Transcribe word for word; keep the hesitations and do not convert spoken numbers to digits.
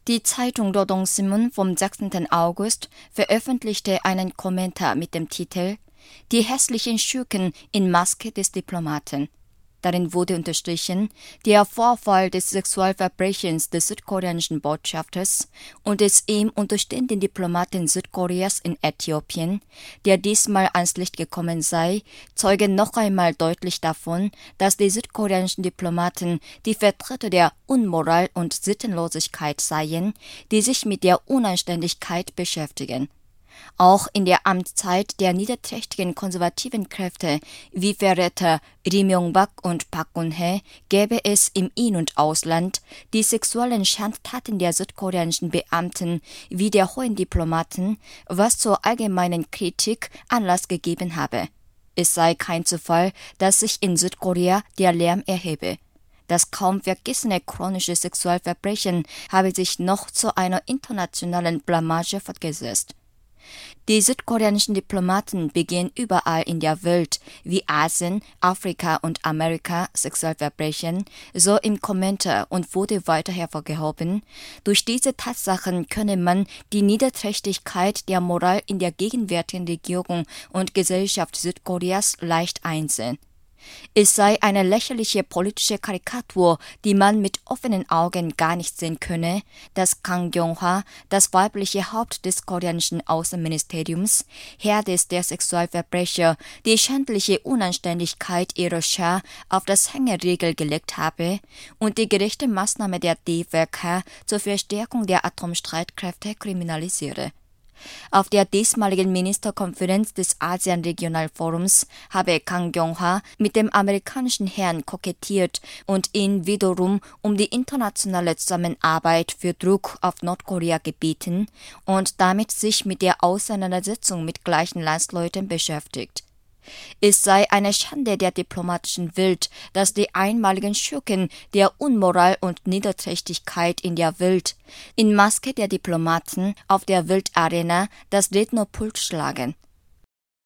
Die Zeitung Rodong-Sinmun vom sechzehnten August veröffentlichte einen Kommentar mit dem Titel »Die hässlichen Schurken in Maske des Diplomaten«. Darin wurde unterstrichen, der Vorfall des Sexualverbrechens des südkoreanischen Botschafters und des ihm unterstehenden Diplomaten Südkoreas in Äthiopien, der diesmal ans Licht gekommen sei, zeugen noch einmal deutlich davon, dass die südkoreanischen Diplomaten die Vertreter der Unmoral und Sittenlosigkeit seien, die sich mit der Unanständigkeit beschäftigen. Auch in der Amtszeit der niederträchtigen konservativen Kräfte wie Verräter Ri Myung-bak und Park Geun-hye gäbe es im In- und Ausland die sexuellen Schandtaten der südkoreanischen Beamten wie der hohen Diplomaten, was zur allgemeinen Kritik Anlass gegeben habe. Es sei kein Zufall, dass sich in Südkorea der Lärm erhebe. Das kaum vergessene chronische Sexualverbrechen habe sich noch zu einer internationalen Blamage fortgesetzt. Die südkoreanischen Diplomaten begehen überall in der Welt, wie Asien, Afrika und Amerika, Sexualverbrechen, so im Kommentar und wurde weiter hervorgehoben. Durch diese Tatsachen könne man die Niederträchtigkeit der Moral in der gegenwärtigen Regierung und Gesellschaft Südkoreas leicht einsehen. Es sei eine lächerliche politische Karikatur, die man mit offenen Augen gar nicht sehen könne, dass Kang Kyung-hwa, das weibliche Haupt des koreanischen Außenministeriums, Herdes der Sexualverbrecher, die schändliche Unanständigkeit ihrer Schar auf das Hängeregel gelegt habe und die gerechte Maßnahme der D V K zur Verstärkung der Atomstreitkräfte kriminalisiere. Auf der diesmaligen Ministerkonferenz des ASEAN-Regionalforums habe Kang Kyung-hwa mit dem amerikanischen Herrn kokettiert und ihn wiederum um die internationale Zusammenarbeit für Druck auf Nordkorea gebeten und damit sich mit der Auseinandersetzung mit gleichen Landsleuten beschäftigt. Es sei eine Schande der diplomatischen Welt, dass die einmaligen Schurken der Unmoral und Niederträchtigkeit in der Welt in Maske der Diplomaten auf der Weltarena das Rednerpult schlagen.